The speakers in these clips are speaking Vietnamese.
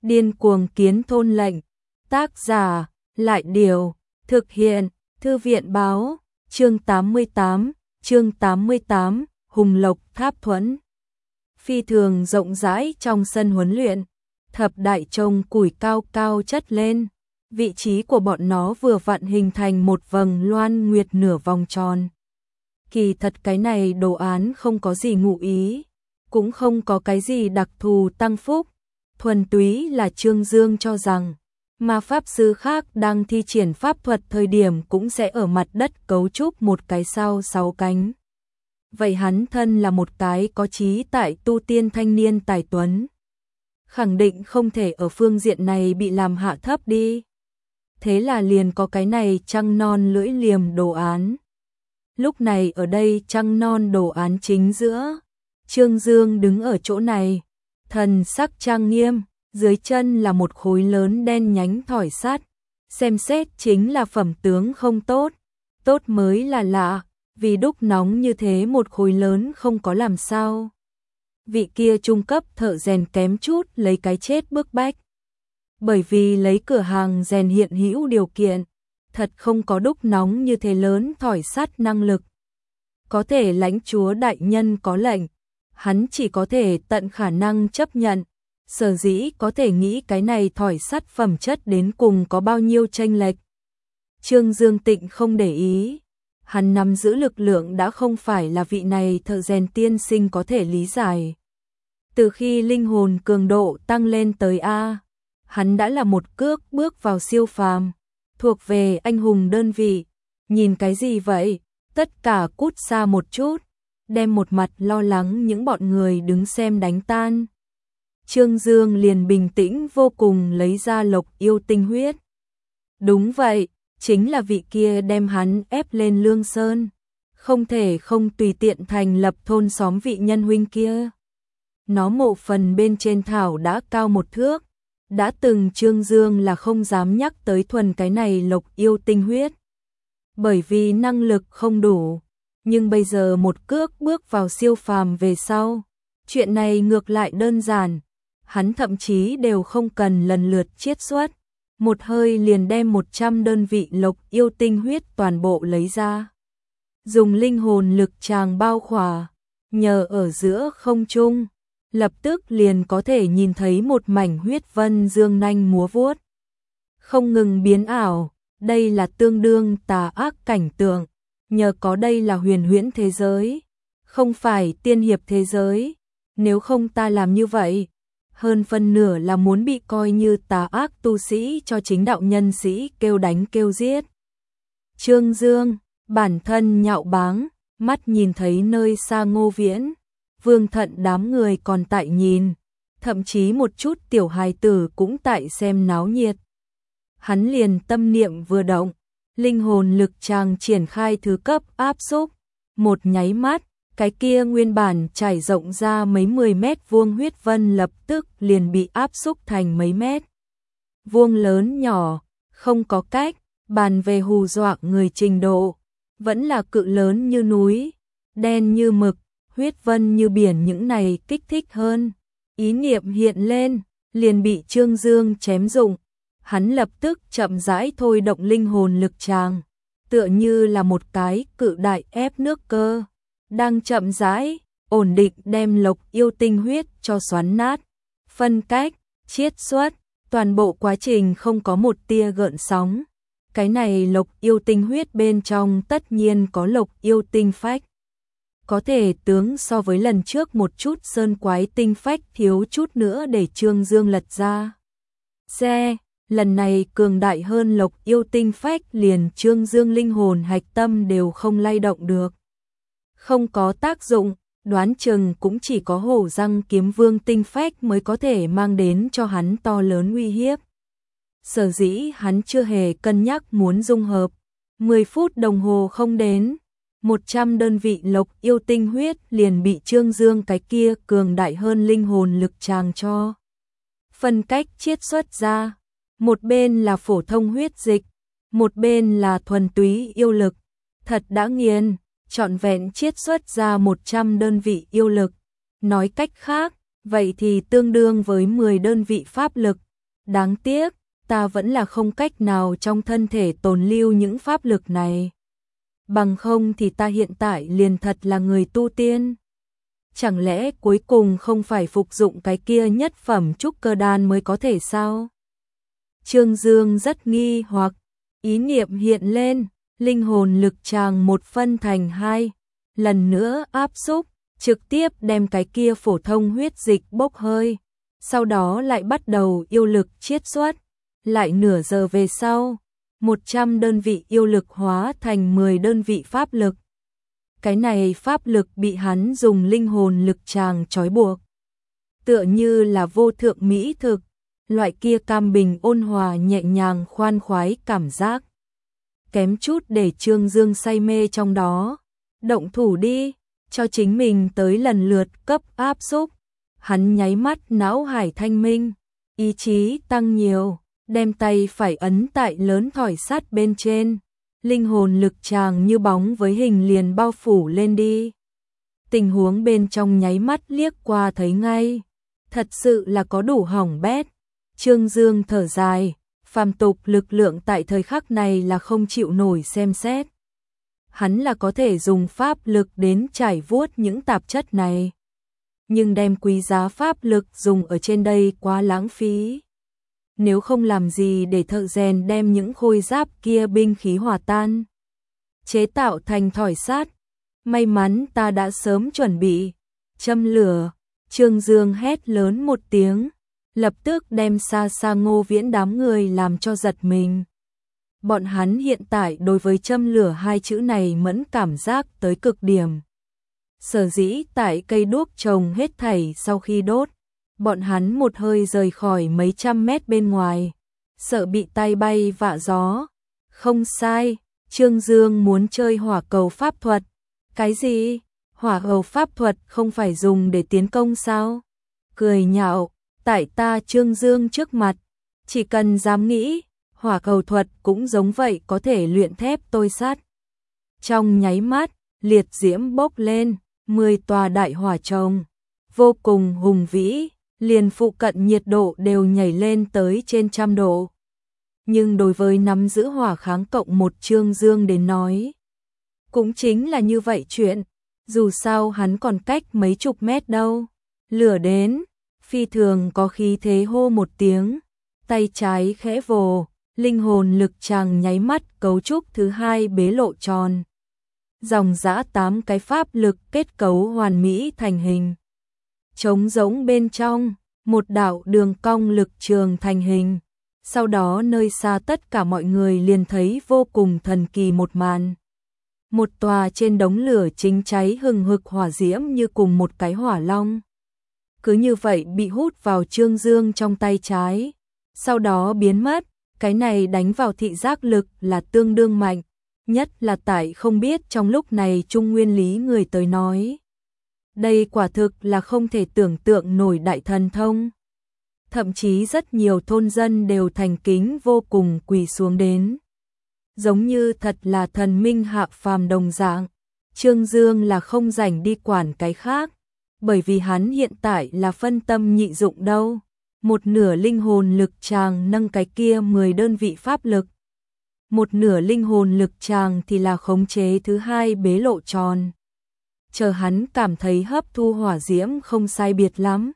Điên cuồng kiến thôn lệnh. Tác giả, Lại Điều. Thực hiện, Thư viện báo. Chương 88, Hùng Lộc Tháp Thuẫn. Phi thường rộng rãi trong sân huấn luyện, thập đại trồng củi cao cao chất lên. Vị trí của bọn nó vừa vặn hình thành một vầng loan nguyệt nửa vòng tròn. Kỳ thật cái này đồ án không có gì ngụ ý, cũng không có cái gì đặc thù tăng phúc, thuần túy là Trương Dương cho rằng mà pháp sư khác đang thi triển pháp thuật thời điểm cũng sẽ ở mặt đất cấu trúc một cái sao 6 cánh. Vậy hắn thân là một cái có trí tại tu tiên thanh niên tài tuấn, khẳng định không thể ở phương diện này bị làm hạ thấp đi. Thế là liền có cái này trăng non lưỡi liềm đồ án. Lúc này ở đây trăng non đồ án chính giữa, Trương Dương đứng ở chỗ này, thần sắc trang nghiêm, dưới chân là một khối lớn đen nhánh thỏi sắt, xem xét chính là phẩm tướng không tốt, tốt mới là lạ, vì đúc nóng như thế một khối lớn không có làm sao. Vị kia trung cấp thợ rèn kém chút lấy cái chết bức bách. Bởi vì lấy cửa hàng rèn hiện hữu điều kiện, thật không có đúc nóng như thế lớn thỏi sắt năng lực. Có thể lãnh chúa đại nhân có lệnh, hắn chỉ có thể tận khả năng chấp nhận, sở dĩ có thể nghĩ cái này thỏi sắt phẩm chất đến cùng có bao nhiêu chênh lệch. Trương Dương Tịnh không để ý, hắn nắm giữ lực lượng đã không phải là vị này thợ rèn tiên sinh có thể lý giải. Từ khi linh hồn cường độ tăng lên tới A, hắn đã là một cước bước vào siêu phàm, thuộc về anh hùng đơn vị. Nhìn cái gì vậy? Tất cả cút xa một chút, đem một mặt lo lắng những bọn người đứng xem đánh tan. Trương Dương liền bình tĩnh vô cùng lấy ra lộc yêu tinh huyết. Đúng vậy, chính là vị kia đem hắn ép lên Lương Sơn, không thể không tùy tiện thành lập thôn xóm vị nhân huynh kia. Nó mộ phần bên trên thảo đã cao 1 thước, đã từng Trương Dương là không dám nhắc tới thuần cái này lộc yêu tinh huyết, bởi vì năng lực không đủ, nhưng bây giờ một cước bước vào siêu phàm về sau, chuyện này ngược lại đơn giản, hắn thậm chí đều không cần lần lượt chiết xuất, một hơi liền đem 100 đơn vị lộc yêu tinh huyết toàn bộ lấy ra. Dùng linh hồn lực tràng bao khỏa, nhờ ở giữa không trung, lập tức liền có thể nhìn thấy một mảnh huyết vân dương nanh múa vuốt. Không ngừng biến ảo, đây là tương đương tà ác cảnh tượng, nhờ có đây là huyền huyễn thế giới, không phải tiên hiệp thế giới, nếu không ta làm như vậy, hơn phân nửa là muốn bị coi như tà ác tu sĩ cho chính đạo nhân sĩ kêu đánh kêu giết. Trương Dương, bản thân nhạo báng, mắt nhìn thấy nơi xa Ngô Viễn, Vương Thận đám người còn tại nhìn, thậm chí một chút tiểu hài tử cũng tại xem náo nhiệt. Hắn liền tâm niệm vừa động, linh hồn lực tràng triển khai thứ cấp áp xúc, một nháy mắt, cái kia nguyên bản trải rộng ra mấy 10 mét vuông huyết vân lập tức liền bị áp xúc thành mấy mét vuông lớn nhỏ, không có cách, bàn về hù dọa người trình độ, vẫn là cự lớn như núi, đen như mực, huyết vân như biển, những này kích thích hơn. Ý niệm hiện lên, liền bị Trương Dương chém dụng, hắn lập tức chậm rãi thôi động linh hồn lực tràng, tựa như là một cái cự đại ép nước cơ, đang chậm rãi, ổn định đem lộc yêu tinh huyết cho xoắn nát, phân cách, chiết xuất, toàn bộ quá trình không có một tia gợn sóng. Cái này lộc yêu tinh huyết bên trong tất nhiên có lộc yêu tinh phách, có thể tướng so với lần trước một chút sơn quái tinh phách thiếu chút nữa để Trương Dương lật ra. Lần này cường đại hơn lộc yêu tinh phách, liền Trương Dương linh hồn hạch tâm đều không lay động được. Không có tác dụng, đoán chừng cũng chỉ có hổ răng kiếm vương tinh phách mới có thể mang đến cho hắn to lớn uy hiếp. Sở dĩ hắn chưa hề cân nhắc muốn dung hợp. 10 phút đồng hồ không đến, 100 đơn vị lộc yêu tinh huyết liền bị Trương Dương cái kia cường đại hơn linh hồn lực tràng cho phân cách chiết xuất ra. Một bên là phổ thông huyết dịch, một bên là thuần túy yêu lực, thật đã nghiền, trọn vẹn chiết xuất ra 100 đơn vị yêu lực. Nói cách khác, vậy thì tương đương với 10 đơn vị pháp lực, Đáng tiếc, ta vẫn là không cách nào trong thân thể tồn lưu những pháp lực này. Bằng không thì ta hiện tại liền thật là người tu tiên. Chẳng lẽ cuối cùng không phải phục dụng cái kia nhất phẩm trúc cơ đan mới có thể sao? Trương Dương rất nghi hoặc, ý niệm hiện lên, linh hồn lực tràng một phân thành hai, lần nữa áp xúc, trực tiếp đem cái kia phổ thông huyết dịch bốc hơi, sau đó lại bắt đầu yêu lực chiết xuất, lại nửa giờ về sau, 100 đơn vị yêu lực hóa thành 10 đơn vị pháp lực. Cái này pháp lực bị hắn dùng linh hồn lực tràng trói buộc, tựa như là vô thượng mỹ thực, loại kia cam bình ôn hòa nhẹ nhàng khoan khoái cảm giác. Kém chút để Trương Dương say mê trong đó. Động thủ đi, cho chính mình tới lần lượt cấp áp xúc. Hắn nháy mắt não hải thanh minh, ý chí tăng nhiều, đem tay phải ấn tại lớn thỏi sắt bên trên. Linh hồn lực tràng như bóng với hình liền bao phủ lên đi. Tình huống bên trong nháy mắt liếc qua thấy ngay. Thật sự là có đủ hỏng bét. Trương Dương thở dài, phàm tục lực lượng tại thời khắc này là không chịu nổi xem xét. Hắn là có thể dùng pháp lực đến trải vuốt những tạp chất này. Nhưng đem quý giá pháp lực dùng ở trên đây quá lãng phí. Nếu không làm gì để thợ rèn đem những khôi giáp kia binh khí hòa tan, chế tạo thành thỏi sắt. May mắn ta đã sớm chuẩn bị. Châm lửa, Trương Dương hét lớn một tiếng, lập tức đem xa xa Ngô Viễn đám người làm cho giật mình. Bọn hắn hiện tại đối với châm lửa hai chữ này mẫn cảm giác tới cực điểm. Sở dĩ tại cây đuốc trồng hết thảy sau khi đốt, bọn hắn một hơi rời khỏi mấy trăm mét bên ngoài, sợ bị tay bay vạ gió. Không sai, Trương Dương muốn chơi hỏa cầu pháp thuật. Cái gì? Hỏa cầu pháp thuật không phải dùng để tiến công sao? Cười nhạo, tại ta Trương Dương trước mặt, chỉ cần dám nghĩ, hỏa cầu thuật cũng giống vậy có thể luyện thép tôi sắt. Trong nháy mắt, liệt diễm bốc lên, 10 tòa đại hỏa trồng, vô cùng hùng vĩ, liền phụ cận nhiệt độ đều nhảy lên tới trên 100 độ. Nhưng đối với nắm giữ hỏa kháng cộng một Trương Dương đến nói, cũng chính là như vậy chuyện, dù sao hắn còn cách mấy chục mét đâu. Lửa đến, phi thường có khí thế hô một tiếng, tay trái khẽ vồ, linh hồn lực tràng nháy mắt cấu trúc thứ hai bế lộ tròn. Dòng dã 8 cái pháp lực kết cấu hoàn mỹ thành hình. Trống rỗng bên trong, một đạo đường cong lực trường thành hình. Sau đó nơi xa tất cả mọi người liền thấy vô cùng thần kỳ một màn. Một tòa trên đống lửa chính cháy hừng hực hỏa diễm như cùng một cái hỏa long. Cứ như vậy bị hút vào Trương Dương trong tay trái. Sau đó biến mất, cái này đánh vào thị giác lực là tương đương mạnh. Nhất là tại không biết trong lúc này Trung Nguyên Lý người tới nói. Đây quả thực là không thể tưởng tượng nổi đại thần thông. Thậm chí rất nhiều thôn dân đều thành kính vô cùng quỳ xuống đến. Giống như thật là thần minh hạ phàm đồng dạng. Trương Dương là không rảnh đi quản cái khác, bởi vì hắn hiện tại là phân tâm nhị dụng đâu. Một nửa linh hồn lực tràng nâng cái kia 10 đơn vị pháp lực. Một nửa linh hồn lực tràng thì là khống chế thứ hai bế lộ tròn. Chờ hắn cảm thấy hấp thu hỏa diễm không sai biệt lắm,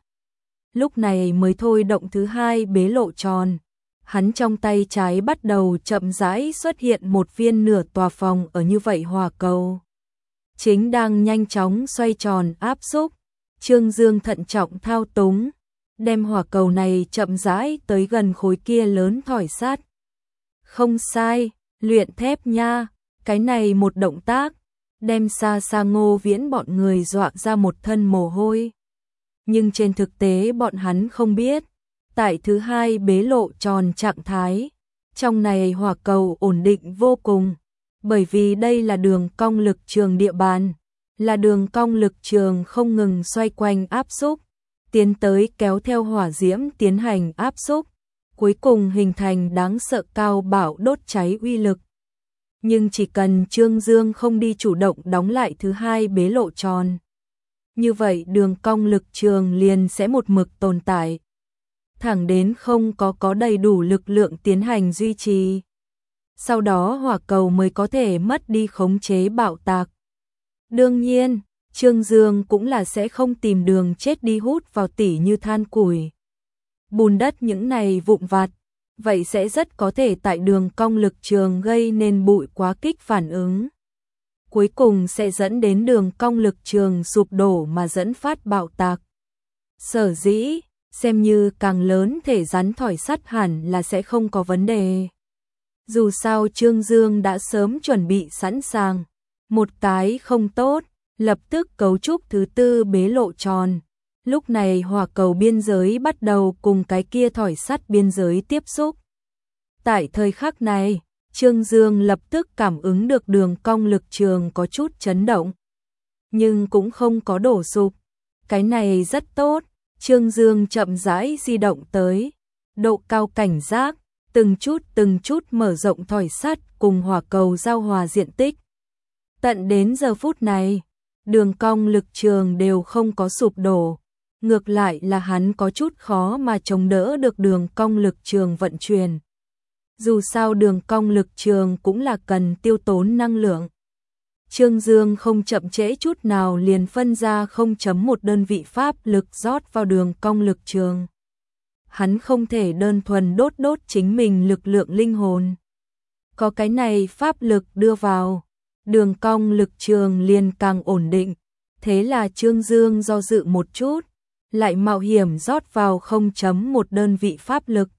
lúc này mới thôi động thứ hai bế lộ tròn. Hắn trong tay trái bắt đầu chậm rãi xuất hiện một viên nửa tòa phòng ở như vậy hỏa cầu. Chính đang nhanh chóng xoay tròn áp xúc. Trương Dương thận trọng thao túng, đem hỏa cầu này chậm rãi tới gần khối kia lớn thỏi sắt. Không sai, luyện thép nha, cái này một động tác, đem xa xa Ngô Viễn bọn người dọa ra một thân mồ hôi. Nhưng trên thực tế bọn hắn không biết, tại thứ hai bế lộ tròn trạng thái, trong này hỏa cầu ổn định vô cùng, bởi vì đây là đường cong lực trường địa bàn, là đường cong lực trường không ngừng xoay quanh áp xúc, tiến tới kéo theo hỏa diễm tiến hành áp xúc, cuối cùng hình thành đáng sợ cao bạo đốt cháy uy lực. Nhưng chỉ cần Trương Dương không đi chủ động đóng lại thứ hai bế lộ tròn, như vậy đường cong lực trường liền sẽ một mực tồn tại. thẳng đến không có đầy đủ lực lượng tiến hành duy trì. Sau đó hỏa cầu mới có thể mất đi khống chế bạo tạc. Đương nhiên, Trương Dương cũng là sẽ không tìm đường chết đi hút vào tỉ như than củi, bùn đất những này vụn vặt, vậy sẽ rất có thể tại đường cong lực trường gây nên bụi quá kích phản ứng. Cuối cùng sẽ dẫn đến đường cong lực trường sụp đổ mà dẫn phát bạo tạc. Sở dĩ, xem như càng lớn thể rắn thỏi sắt hẳn là sẽ không có vấn đề. Dù sao Trương Dương đã sớm chuẩn bị sẵn sàng, một cái không tốt, lập tức cấu trúc thứ tư bế lộ tròn. Lúc này hỏa cầu biên giới bắt đầu cùng cái kia thỏi sắt biên giới tiếp xúc. Tại thời khắc này, Trương Dương lập tức cảm ứng được đường cong lực trường có chút chấn động, nhưng cũng không có đổ sụp. Cái này rất tốt, Trương Dương chậm rãi di động tới, độ cao cảnh giác, từng chút mở rộng thỏi sắt cùng hỏa cầu giao hòa diện tích. Tận đến giờ phút này, đường cong lực trường đều không có sụp đổ, ngược lại là hắn có chút khó mà chống đỡ được đường cong lực trường vận chuyển. Dù sao đường cong lực trường cũng là cần tiêu tốn năng lượng. Trương Dương không chậm trễ chút nào liền phân ra 0.1 đơn vị pháp lực rót vào đường cong lực trường. Hắn không thể đơn thuần đốt chính mình lực lượng linh hồn. Có cái này pháp lực đưa vào, đường cong lực trường liền càng ổn định. Thế là Trương Dương do dự một chút, lại mạo hiểm rót vào 0.1 đơn vị pháp lực.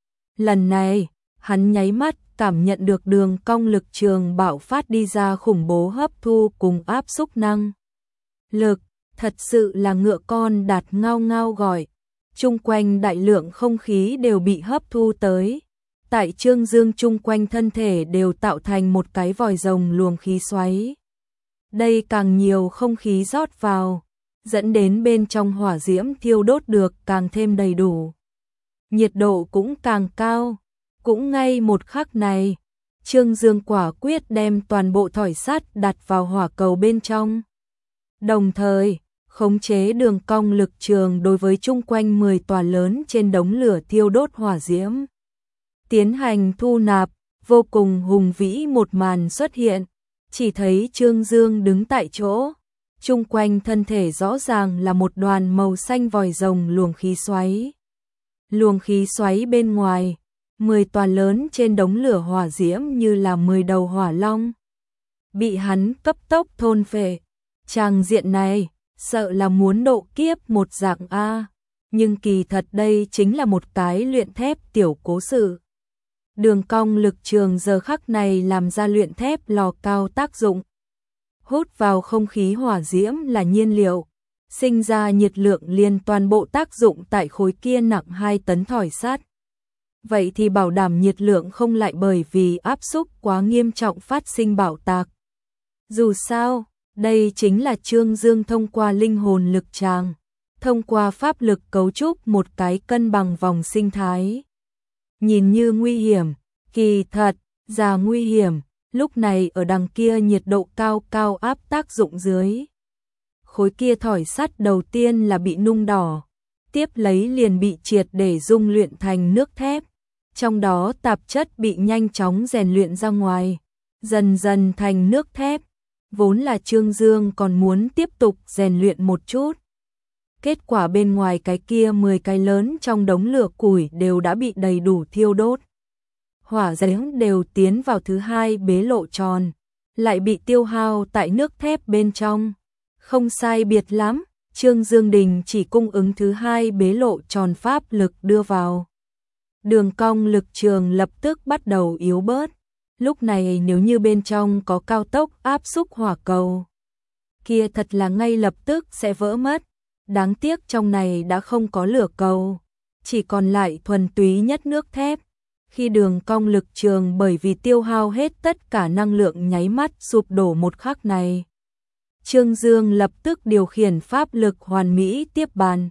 Lần này, hắn nháy mắt cảm nhận được đường cong lực trường bạo phát đi ra khủng bố hấp thu cùng áp xúc năng lực, thật sự là ngựa con đạt ngao ngao gọi. Chung quanh đại lượng không khí đều bị hấp thu tới. Tại Trương Dương chung quanh thân thể đều tạo thành một cái vòi rồng luồng khí xoáy. Đây càng nhiều không khí rót vào, dẫn đến bên trong hỏa diễm thiêu đốt được càng thêm đầy đủ. Nhiệt độ cũng càng cao. Cũng ngay một khắc này, Trương Dương quả quyết đem toàn bộ thỏi sắt đặt vào hỏa cầu bên trong. Đồng thời, khống chế đường cong lực trường đối với chung quanh 10 tòa lớn trên đống lửa thiêu đốt hỏa diễm. Tiến hành thu nạp, vô cùng hùng vĩ một màn xuất hiện, chỉ thấy Trương Dương đứng tại chỗ, chung quanh thân thể rõ ràng là một đoàn màu xanh vòi rồng luồng khí xoáy. Luồng khí xoáy bên ngoài, 10 tòa lớn trên đống lửa hỏa diễm như là 10 đầu hỏa long. Bị hắn cấp tốc thôn phệ. Tràng diện này, sợ là muốn độ kiếp một dạng A. Nhưng kỳ thật đây chính là một cái luyện thép tiểu cố sự. Đường cong lực trường giờ khắc này làm ra luyện thép lò cao tác dụng. Hút vào không khí hỏa diễm là nhiên liệu. Sinh ra nhiệt lượng liền toàn bộ tác dụng tại khối kia nặng 2 tấn thỏi sắt. Vậy thì bảo đảm nhiệt lượng không lại bởi vì áp xúc quá nghiêm trọng phát sinh bạo tạc. Dù sao, đây chính là Trương Dương thông qua linh hồn lực tràng, thông qua pháp lực cấu trúc một cái cân bằng vòng sinh thái. Nhìn như nguy hiểm, kỳ thật, ra nguy hiểm, lúc này ở đằng kia nhiệt độ cao áp tác dụng dưới. Khối kia thỏi sắt đầu tiên là bị nung đỏ, tiếp lấy liền bị triệt để dung luyện thành nước thép. Trong đó tạp chất bị nhanh chóng rèn luyện ra ngoài, dần dần thành nước thép. Vốn là Trương Dương còn muốn tiếp tục rèn luyện một chút. Kết quả bên ngoài cái kia 10 cái lớn trong đống lửa củi đều đã bị đầy đủ thiêu đốt. Hỏa diễm đều tiến vào thứ hai bế lộ tròn, lại bị tiêu hao tại nước thép bên trong. Không sai biệt lắm, Trương Dương Đình chỉ cung ứng thứ hai bế lộ tròn pháp lực đưa vào. Đường cong lực trường lập tức bắt đầu yếu bớt. Lúc này nếu như bên trong có cao tốc áp xúc hỏa cầu, kia thật là ngay lập tức sẽ vỡ mất. Đáng tiếc trong này đã không có lửa cầu, chỉ còn lại thuần túy nhất nước thép. Khi đường cong lực trường bởi vì tiêu hao hết tất cả năng lượng nháy mắt sụp đổ một khắc này, Trương Dương lập tức điều khiển pháp lực hoàn mỹ tiếp bàn.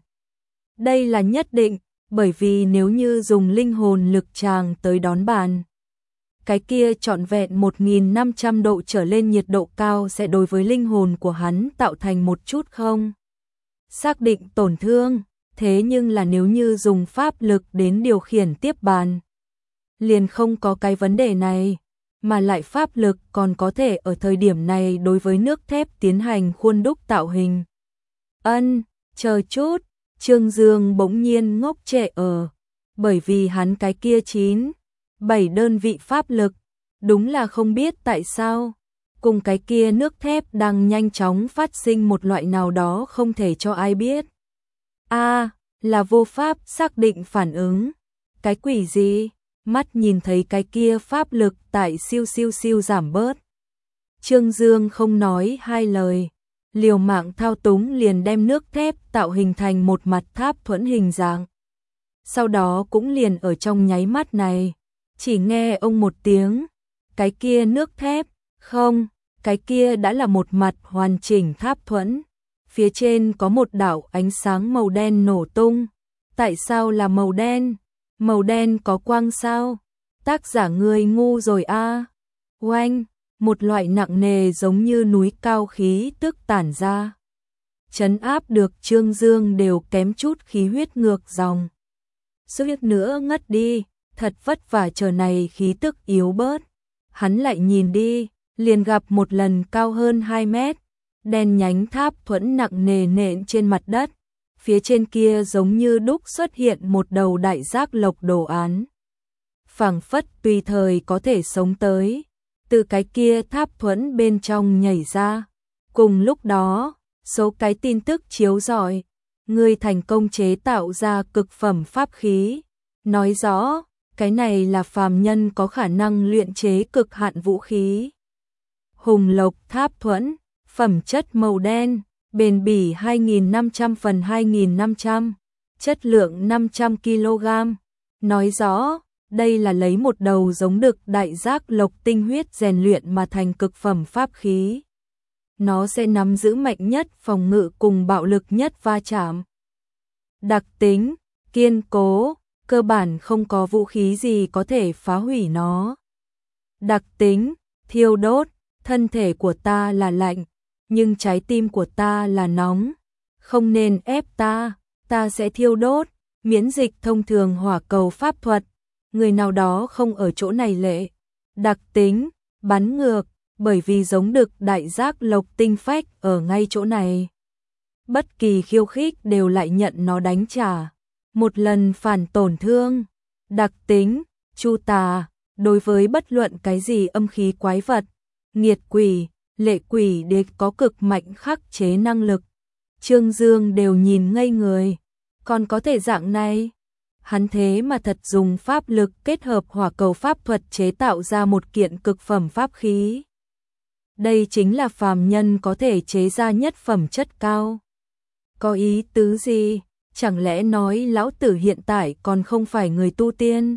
Đây là nhất định, bởi vì nếu như dùng linh hồn lực tràng tới đón bàn, cái kia trọn vẹn 1500 độ trở lên nhiệt độ cao sẽ đối với linh hồn của hắn tạo thành một chút không xác định tổn thương. thế nhưng là nếu như dùng pháp lực đến điều khiển tiếp bàn, liền không có cái vấn đề này, mà lại pháp lực còn có thể ở thời điểm này đối với nước thép tiến hành khuôn đúc tạo hình. Chờ chút, Trương Dương bỗng nhiên ngốc trệ bởi vì hắn cái kia 7 đơn vị pháp lực, đúng là không biết tại sao, cùng cái kia nước thép đang nhanh chóng phát sinh một loại nào đó không thể cho ai biết. Là vô pháp xác định phản ứng. Cái quỷ gì? Mắt nhìn thấy cái kia pháp lực tại siêu giảm bớt. Trương Dương không nói hai lời, liều mạng thao túng liền đem nước thép tạo hình thành một mặt tháp thuẫn hình dạng. Sau đó cũng liền ở trong nháy mắt này, chỉ nghe ông một tiếng, cái kia nước thép, không, cái kia đã là một mặt hoàn chỉnh tháp thuẫn. Phía trên có một đạo ánh sáng màu đen nổ tung. Tại sao là màu đen? Màu đen có quang sao? Tác giả người ngu rồi a. Oanh, một loại nặng nề giống như núi cao khí tức tản ra. Trấn áp được Trương Dương đều kém chút khí huyết ngược dòng. Suýt nữa ngất đi, thật vất vả chờ này khí tức yếu bớt. Hắn lại nhìn đi, liền gặp một lần cao hơn 2 mét, đen nhánh tháp thuẫn nặng nề nện trên mặt đất. Phía trên kia giống như đúc xuất hiện một đầu đại giác lộc đồ án. Phảng phất tùy thời có thể sống tới, từ cái kia tháp thuẫn bên trong nhảy ra. Cùng lúc đó, số cái tin tức chiếu rọi, người thành công chế tạo ra cực phẩm pháp khí, nói rõ, cái này là phàm nhân có khả năng luyện chế cực hạn vũ khí. Hùng lộc tháp thuẫn, phẩm chất màu đen, bền bỉ 2.500 phần 2.500, chất lượng 500 kg. Nói rõ, đây là lấy một đầu giống đực đại giác lộc tinh huyết rèn luyện mà thành cực phẩm pháp khí. Nó sẽ nắm giữ mạnh nhất phòng ngự cùng bạo lực nhất va chạm. Đặc tính, kiên cố, cơ bản không có vũ khí gì có thể phá hủy nó. Đặc tính, thiêu đốt, thân thể của ta là lạnh, nhưng trái tim của ta là nóng. Không nên ép ta sẽ thiêu đốt, miễn dịch thông thường hỏa cầu pháp thuật. Người nào đó không ở chỗ này lệ. Đặc tính, bắn ngược, bởi vì giống đực đại giác lộc tinh phách ở ngay chỗ này. Bất kỳ khiêu khích đều lại nhận nó đánh trả. Một lần phản tổn thương. Đặc tính, chu tà, đối với bất luận cái gì âm khí quái vật, nghiệt quỷ, lệ quỷ đều có cực mạnh khắc chế năng lực. Trương Dương đều nhìn ngây người. Còn có thể dạng này? Hắn thế mà thật dùng pháp lực kết hợp hỏa cầu pháp thuật chế tạo ra một kiện cực phẩm pháp khí. Đây chính là phàm nhân có thể chế ra nhất phẩm chất cao. Có ý tứ gì? Chẳng lẽ nói lão tử hiện tại còn không phải người tu tiên?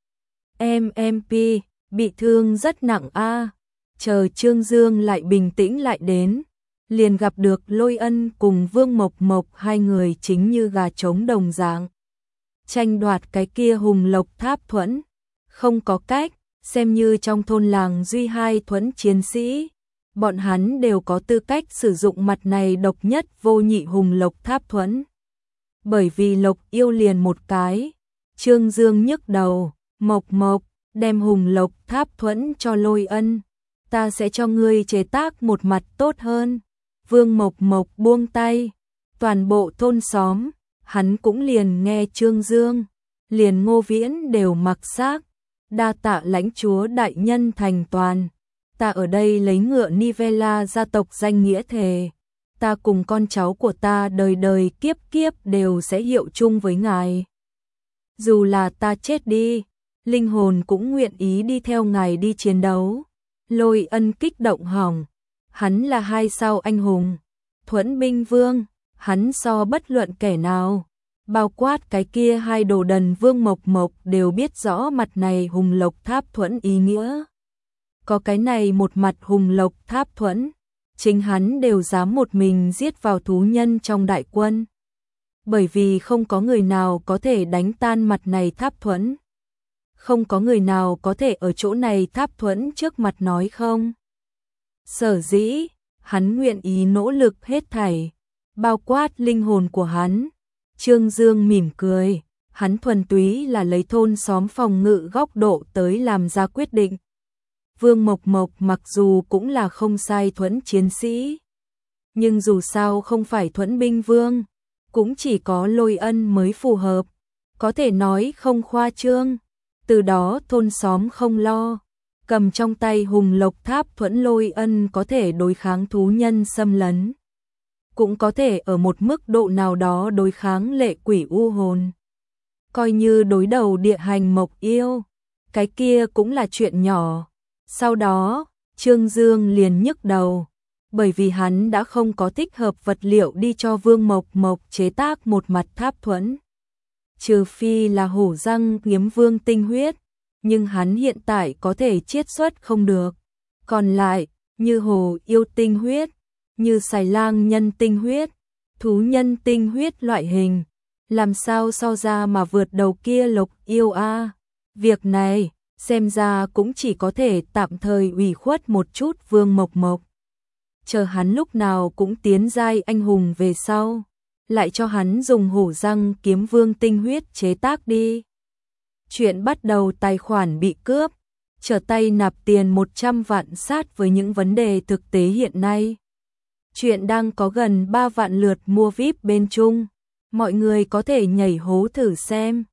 MP, bị thương rất nặng a. Chờ Trương Dương lại bình tĩnh lại đến, liền gặp được Lôi Ân cùng Vương Mộc Mộc, hai người chính như gà trống đồng dạng. Tranh đoạt cái kia hùng lộc tháp thuẫn. Không có cách, xem như trong thôn làng duy hai thuẫn chiến sĩ, bọn hắn đều có tư cách sử dụng mặt này độc nhất vô nhị hùng lộc tháp thuẫn. Bởi vì lộc yêu liền một cái. Trương Dương nhức đầu, Mộc Mộc, đem hùng lộc tháp thuẫn cho Lôi Ân. Ta sẽ cho ngươi chế tác một mặt tốt hơn. Vương Mộc Mộc buông tay. Toàn bộ thôn xóm, hắn cũng liền nghe Trương Dương, liền Ngô Viễn đều mặc xác. Đa tạ lãnh chúa đại nhân thành toàn. Ta ở đây lấy ngựa Nivella gia tộc danh nghĩa thề. Ta cùng con cháu của ta đời đời kiếp kiếp đều sẽ hiệu chung với ngài. Dù là ta chết đi, linh hồn cũng nguyện ý đi theo ngài đi chiến đấu. Lôi Ân kích động hỏng. Hắn là 2 sao anh hùng, thuẫn binh vương, hắn so bất luận kẻ nào, bao quát cái kia 2 đồ đần Vương Mộc Mộc đều biết rõ mặt này hùng lộc tháp thuẫn ý nghĩa. Có cái này một mặt hùng lộc tháp thuẫn, chính hắn đều dám một mình giết vào thú nhân trong đại quân. Bởi vì không có người nào có thể đánh tan mặt này tháp thuẫn. Không có người nào có thể ở chỗ này tháp thuẫn trước mặt nói không. Sở dĩ, hắn nguyện ý nỗ lực hết thảy, bao quát linh hồn của hắn, Trương Dương mỉm cười, hắn thuần túy là lấy thôn xóm phòng ngự góc độ tới làm ra quyết định. Vương Mộc Mộc mặc dù cũng là không sai thuẫn chiến sĩ, nhưng dù sao không phải thuẫn binh vương, cũng chỉ có Lôi Ân mới phù hợp, có thể nói không khoa trương. Từ đó thôn xóm không lo, cầm trong tay Hùng Lộc Tháp thuẫn Lôi Ân có thể đối kháng thú nhân xâm lấn, cũng có thể ở một mức độ nào đó đối kháng lệ quỷ u hồn. Coi như đối đầu địa hành mộc yêu, cái kia cũng là chuyện nhỏ. Sau đó, Trương Dương liền nhức đầu, bởi vì hắn đã không có thích hợp vật liệu đi cho Vương Mộc Mộc chế tác một mặt tháp thuẫn. Trừ phi là hổ răng kiếm vương tinh huyết, nhưng hắn hiện tại có thể chiết xuất không được. Còn lại, như hổ yêu tinh huyết, như xài lang nhân tinh huyết, thú nhân tinh huyết loại hình, làm sao so ra mà vượt đầu kia Lộc yêu a. Việc này, xem ra cũng chỉ có thể tạm thời ủy khuất một chút Vương Mộc Mộc. Chờ hắn lúc nào cũng tiến giai anh hùng về sau, lại cho hắn dùng hổ răng kiếm vương tinh huyết chế tác đi. Chuyện bắt đầu tài khoản bị cướp, trở tay nạp tiền 100 vạn sát với những vấn đề thực tế hiện nay. Chuyện đang có gần 3 vạn lượt mua VIP bên Trung, mọi người có thể nhảy hố thử xem.